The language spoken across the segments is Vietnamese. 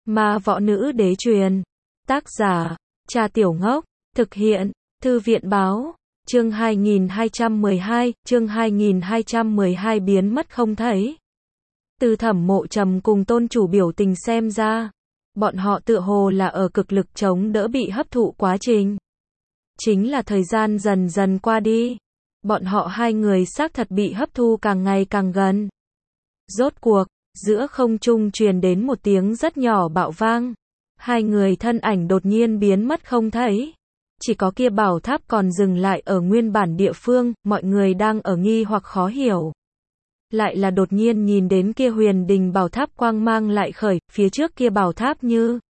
Ma võ nữ đế truyền. Tác giả, Trà Tiểu Ngốc. Thực hiện, Thư viện báo. Chương 2212 biến mất không thấy. Từ Thẩm Mộ Trầm cùng tôn chủ biểu tình xem ra, bọn họ tựa hồ là ở cực lực chống đỡ bị hấp thụ quá trình. Chính là thời gian dần dần qua đi, bọn họ hai người xác thật bị hấp thu càng ngày càng gần. Rốt cuộc, giữa không trung truyền đến một tiếng rất nhỏ bạo vang. Hai người thân ảnh đột nhiên biến mất không thấy. Chỉ có kia bảo tháp còn dừng lại ở nguyên bản địa phương, mọi người đang ở nghi hoặc khó hiểu. Lại là đột nhiên nhìn đến kia huyền đình bảo tháp quang mang lại khởi, phía trước kia bảo tháp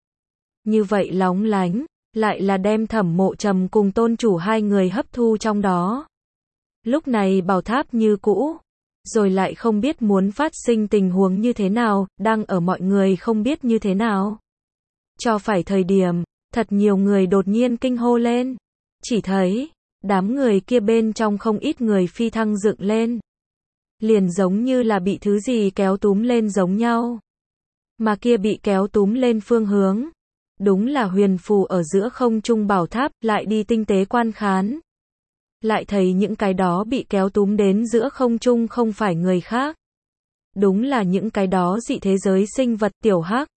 như vậy lóng lánh, lại là đem Thẩm Mộ Trầm cùng tôn chủ hai người hấp thu trong đó. Lúc này bảo tháp như cũ, rồi lại không biết muốn phát sinh tình huống như thế nào, đang ở mọi người không biết như thế nào. Cho phải thời điểm, thật nhiều người đột nhiên kinh hô lên. Chỉ thấy, đám người kia bên trong không ít người phi thăng dựng lên. Liền giống như là bị thứ gì kéo túm lên giống nhau. Mà kia bị kéo túm lên phương hướng, đúng là huyền phù ở giữa không trung bảo tháp, lại đi tinh tế quan khán. Lại thấy những cái đó bị kéo túm đến giữa không trung không phải người khác. Đúng là những cái đó dị thế giới sinh vật tiểu hắc.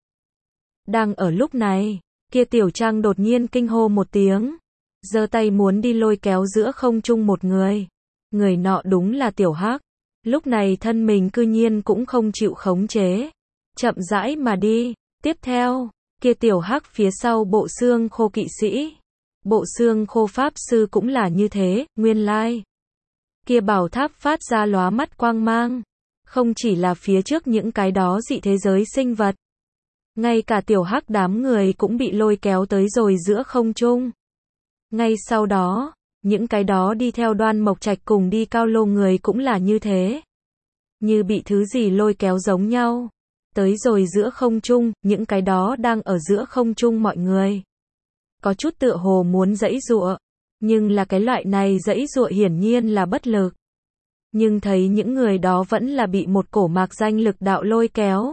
Đang ở lúc này, kia tiểu trang đột nhiên kinh hô một tiếng. Giơ tay muốn đi lôi kéo giữa không trung một người. Người nọ đúng là tiểu hắc. Lúc này thân mình cư nhiên cũng không chịu khống chế. Chậm rãi mà đi. Tiếp theo, kia tiểu hắc phía sau bộ xương khô kỵ sĩ. Bộ xương khô pháp sư cũng là như thế, nguyên lai. Kia bảo tháp phát ra lóa mắt quang mang. Không chỉ là phía trước những cái đó dị thế giới sinh vật. Ngay cả tiểu hắc đám người cũng bị lôi kéo tới rồi giữa không trung. Ngay sau đó, những cái đó đi theo Đoan Mộc Trạch cùng đi Cao Lô người cũng là như thế. Như bị thứ gì lôi kéo giống nhau. Tới rồi giữa không trung, những cái đó đang ở giữa không trung mọi người. Có chút tựa hồ muốn giãy giụa, nhưng là cái loại này giãy giụa hiển nhiên là bất lực. Nhưng thấy những người đó vẫn là bị một cổ mạc danh lực đạo lôi kéo.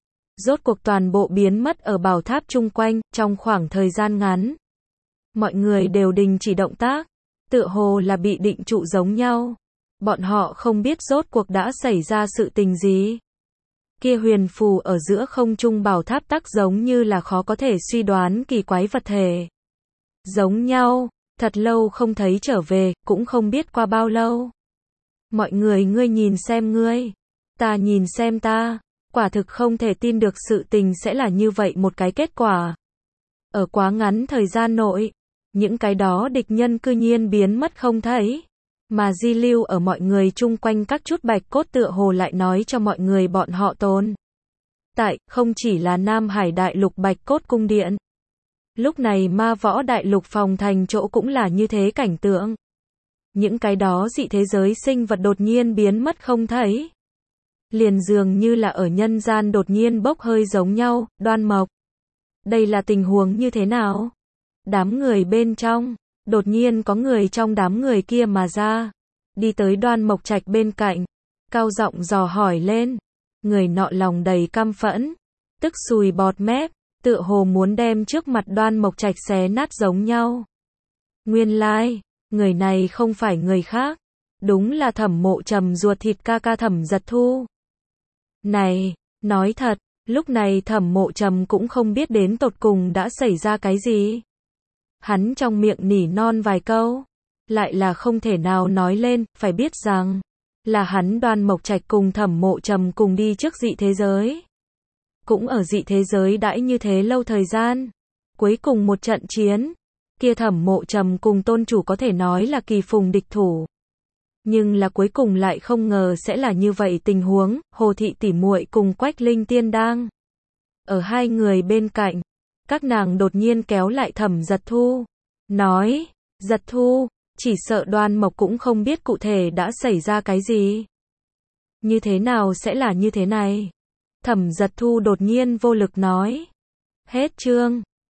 Rốt cuộc toàn bộ biến mất ở bảo tháp chung quanh, trong khoảng thời gian ngắn. Mọi người đều đình chỉ động tác, tựa hồ là bị định trụ giống nhau. Bọn họ không biết rốt cuộc đã xảy ra sự tình gì. Kia huyền phù ở giữa không trung bảo tháp tắc giống như là khó có thể suy đoán kỳ quái vật thể. Giống nhau, thật lâu không thấy trở về, cũng không biết qua bao lâu. Mọi người ngươi nhìn xem ngươi, ta nhìn xem ta, quả thực không thể tin được sự tình sẽ là như vậy một cái kết quả. Ở quá ngắn thời gian nội, những cái đó địch nhân cư nhiên biến mất không thấy. Mà di lưu ở mọi người chung quanh các chút bạch cốt tựa hồ lại nói cho mọi người bọn họ tồn tại, không chỉ là Nam Hải Đại Lục Bạch Cốt Cung Điện. Lúc này Ma Võ Đại Lục phòng thành chỗ cũng là như thế cảnh tượng. Những cái đó dị thế giới sinh vật đột nhiên biến mất không thấy. Liền dường như là ở nhân gian đột nhiên bốc hơi giống nhau, Đoan Mộc. Đây là tình huống như thế nào? Đám người bên trong, đột nhiên có người trong đám người kia mà ra. Đi tới Đoan Mộc Trạch bên cạnh, cao giọng dò hỏi lên. Người nọ lòng đầy căm phẫn, tức sùi bọt mép, tựa hồ muốn đem trước mặt Đoan Mộc Trạch xé nát giống nhau. Nguyên lai, người này không phải người khác, đúng là Thẩm Mộ Trầm ruột thịt ca ca Thẩm Giật Thu. Này, nói thật, lúc này Thẩm Mộ Trầm cũng không biết đến tột cùng đã xảy ra cái gì. Hắn trong miệng nỉ non vài câu, lại là không thể nào nói lên, phải biết rằng, là hắn Đoan Mộc Trạch cùng Thẩm Mộ Trầm cùng đi trước dị thế giới. Cũng ở dị thế giới đãi như thế lâu thời gian. Cuối cùng một trận chiến, kia Thẩm Mộ Trầm cùng tôn chủ có thể nói là kỳ phùng địch thủ. Nhưng là cuối cùng lại không ngờ sẽ là như vậy tình huống, Hồ Thị tỷ muội cùng Quách Linh Tiên đang ở hai người bên cạnh. Các nàng đột nhiên kéo lại Thẩm Giật Thu, nói, Giật Thu, chỉ sợ Đoan Mộc cũng không biết cụ thể đã xảy ra cái gì. Như thế nào sẽ là như thế này? Thẩm Giật Thu đột nhiên vô lực nói. Hết chương.